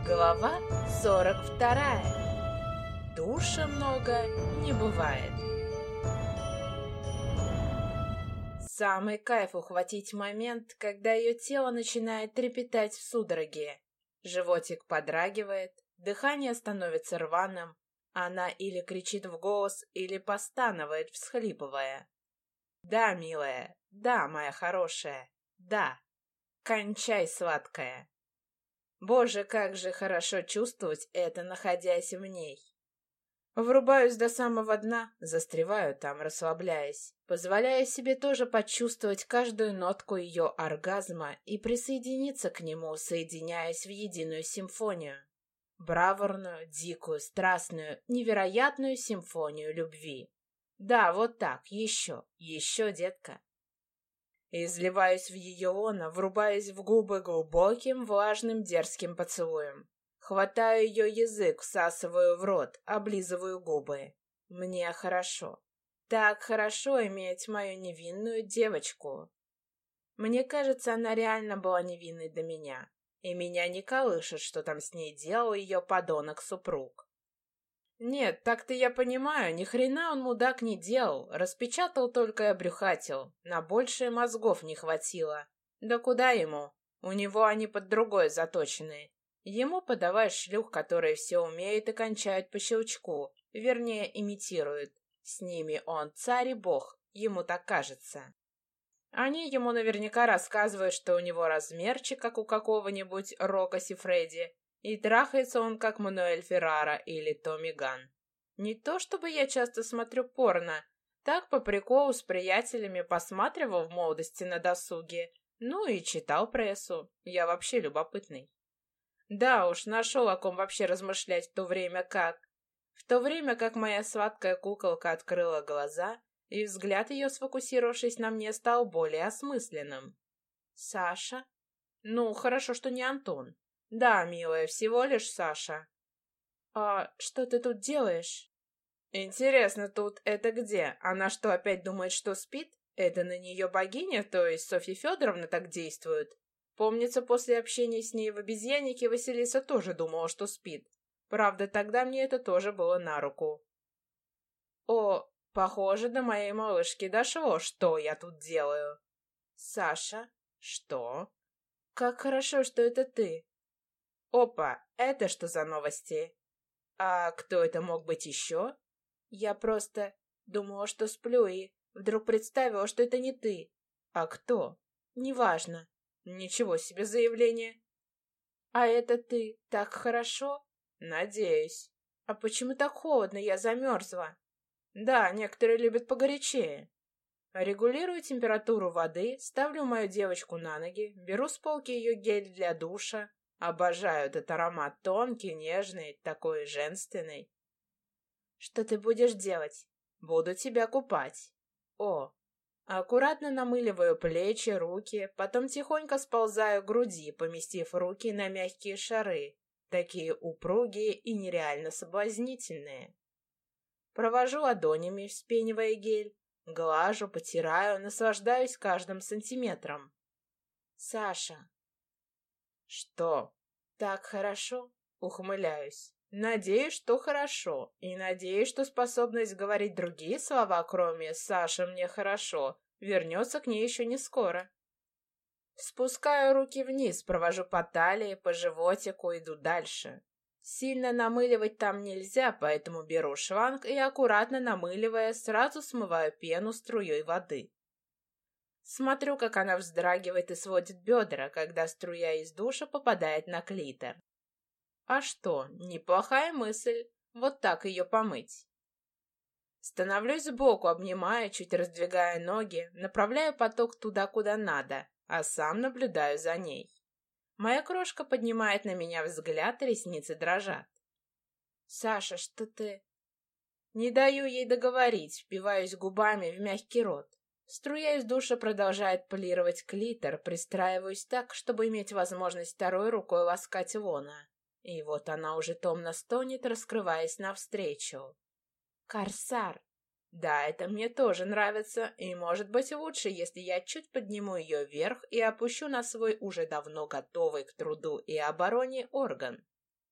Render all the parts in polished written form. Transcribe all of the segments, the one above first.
Глава 42. Душа много не бывает. Самый кайф ухватить момент, когда ее тело начинает трепетать в судороге. Животик подрагивает, дыхание становится рваным, она или кричит в голос, или постанывает, всхлипывая. «Да, милая, да, моя хорошая, да, кончай, сладкая». Боже, как же хорошо чувствовать это, находясь в ней. Врубаюсь до самого дна, застреваю там, расслабляясь, позволяя себе тоже почувствовать каждую нотку ее оргазма и присоединиться к нему, соединяясь в единую симфонию. Бравурную, дикую, страстную, невероятную симфонию любви. Да, вот так, еще, детка. Изливаюсь в ее лоно, врубаясь в губы глубоким, влажным, дерзким поцелуем. Хватаю ее язык, всасываю в рот, облизываю губы. Мне хорошо. Так хорошо иметь мою невинную девочку. Мне кажется, она реально была невинной до меня. И меня не колышет, что там с ней делал ее подонок-супруг. Нет, так-то я понимаю, ни хрена он, мудак, не делал, распечатал только и обрюхатил, на большее мозгов не хватило. Да куда ему? У него они под другое заточены. Ему подавай шлюх, которые все умеют и кончают по щелчку, вернее, имитируют. С ними он царь и бог, ему так кажется. Они ему наверняка рассказывают, что у него размерчик, как у какого-нибудь Рока Сифреди, и трахается он, как Мануэль Феррара или Томми Ган. Не то чтобы я часто смотрю порно, так по приколу с приятелями посматривал в молодости на досуге, ну и читал прессу, я вообще любопытный. Да уж, нашел о ком вообще размышлять в то время как. В то время как моя сладкая куколка открыла глаза, и взгляд ее, сфокусировавшись на мне, стал более осмысленным. «Саша?» «Ну, хорошо, что не Антон». «Да, милая, всего лишь Саша». «А что ты тут делаешь?» «Интересно, тут это где? Она что, опять думает, что спит? Это на нее богиня, то есть Софья Федоровна так действует?» Помнится, после общения с ней в обезьяннике Василиса тоже думала, что спит. Правда, тогда мне это тоже было на руку. О, похоже, до моей малышки дошло, что я тут делаю. Саша? Что? Как хорошо, что это ты. Опа, это что за новости? А кто это мог быть еще? Я просто думала, что сплю, и вдруг представила, что это не ты. А кто? Неважно. Ничего себе заявление. А это ты так хорошо? Надеюсь. А почему так холодно? Я замерзла. Да, некоторые любят погорячее. Регулирую температуру воды, ставлю мою девочку на ноги, беру с полки ее гель для душа. Обожаю этот аромат, тонкий, нежный, такой женственный. Что ты будешь делать? Буду тебя купать. О, аккуратно намыливаю плечи, руки, потом тихонько сползаю к груди, поместив руки на мягкие шары, такие упругие и нереально соблазнительные. Провожу ладонями, вспенивая гель, глажу, потираю, наслаждаюсь каждым сантиметром. Саша. Что? Так хорошо? Ухмыляюсь. Надеюсь, что хорошо, и надеюсь, что способность говорить другие слова, кроме «Саша, мне хорошо», вернется к ней еще не скоро. Спускаю руки вниз, провожу по талии, по животику, иду дальше. Сильно намыливать там нельзя, поэтому беру шланг и, аккуратно намыливая, сразу смываю пену струей воды. Смотрю, как она вздрагивает и сводит бедра, когда струя из душа попадает на клитор. А что, неплохая мысль, вот так ее помыть. Становлюсь сбоку, обнимая, чуть раздвигая ноги, направляю поток туда, куда надо, а сам наблюдаю за ней. Моя крошка поднимает на меня взгляд, ресницы дрожат. «Саша, что ты...» Не даю ей договорить, впиваюсь губами в мягкий рот. Струя из душа продолжает полировать клитор, пристраиваюсь так, чтобы иметь возможность второй рукой ласкать лона. И вот она уже томно стонет, раскрываясь навстречу. «Корсар!» Да, это мне тоже нравится, и может быть лучше, если я чуть подниму ее вверх и опущу на свой уже давно готовый к труду и обороне орган.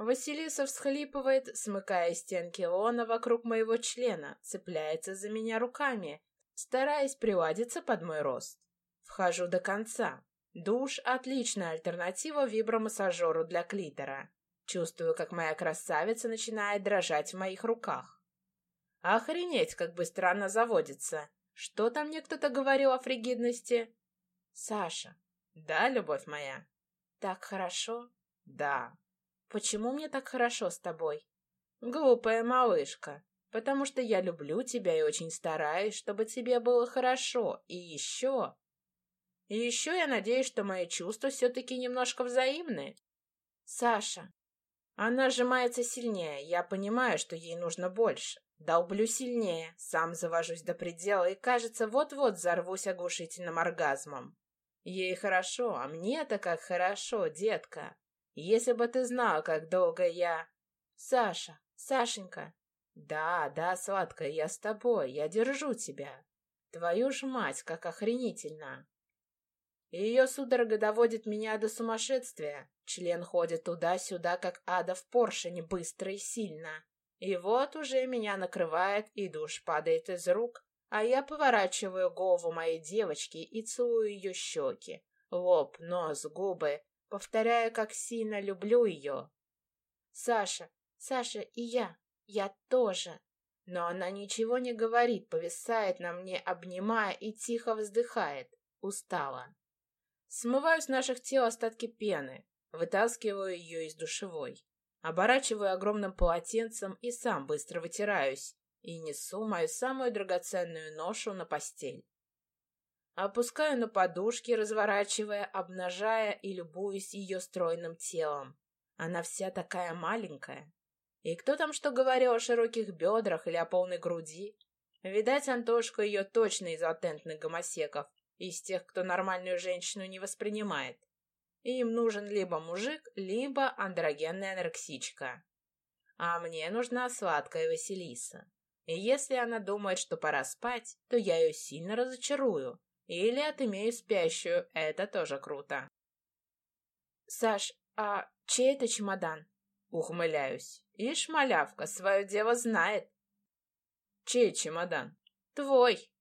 Василиса всхлипывает, смыкая стенки лона вокруг моего члена, цепляется за меня руками, стараясь приладиться под мой рост. Вхожу до конца. Душ — отличная альтернатива вибромассажеру для клитора. Чувствую, как моя красавица начинает дрожать в моих руках. Охренеть, как быстро она заводится. Что там мне кто-то говорил о фригидности? Саша. Да, любовь моя. Так хорошо? Да. Почему мне так хорошо с тобой? Глупая малышка. Потому что я люблю тебя и очень стараюсь, чтобы тебе было хорошо. И еще... И еще я надеюсь, что мои чувства все-таки немножко взаимны. Саша. Она сжимается сильнее. Я понимаю, что ей нужно больше. Долблю сильнее, сам завожусь до предела и, кажется, вот-вот взорвусь оглушительным оргазмом. Ей хорошо, а мне-то как хорошо, детка. Если бы ты знала, как долго я... Саша, Сашенька. Да, да, сладкая, я с тобой, я держу тебя. Твою ж мать, как охренительно. Ее судорога доводит меня до сумасшествия. Член ходит туда-сюда, как ада в поршень, быстро и сильно. И вот уже меня накрывает, и душ падает из рук, а я поворачиваю голову моей девочки и целую ее щеки, лоб, нос, губы, повторяя, как сильно люблю ее. Саша, Саша, и я тоже. Но она ничего не говорит, повисает на мне, обнимая и тихо вздыхает. Устала. Смываю с наших тел остатки пены, вытаскиваю ее из душевой, оборачиваю огромным полотенцем и сам быстро вытираюсь и несу мою самую драгоценную ношу на постель. Опускаю на подушки, разворачивая, обнажая и любуюсь ее стройным телом. Она вся такая маленькая. И кто там что говорил о широких бедрах или о полной груди? Видать, Антошка ее точно из латентных гомосеков, из тех, кто нормальную женщину не воспринимает. Им нужен либо мужик, либо андрогенная анорексичка. А мне нужна сладкая Василиса. И если она думает, что пора спать, то я ее сильно разочарую. Или отымею спящую, это тоже круто. Саш, а чей это чемодан? Ухмыляюсь. Ишь, малявка, свое дело знает. Чей чемодан? Твой.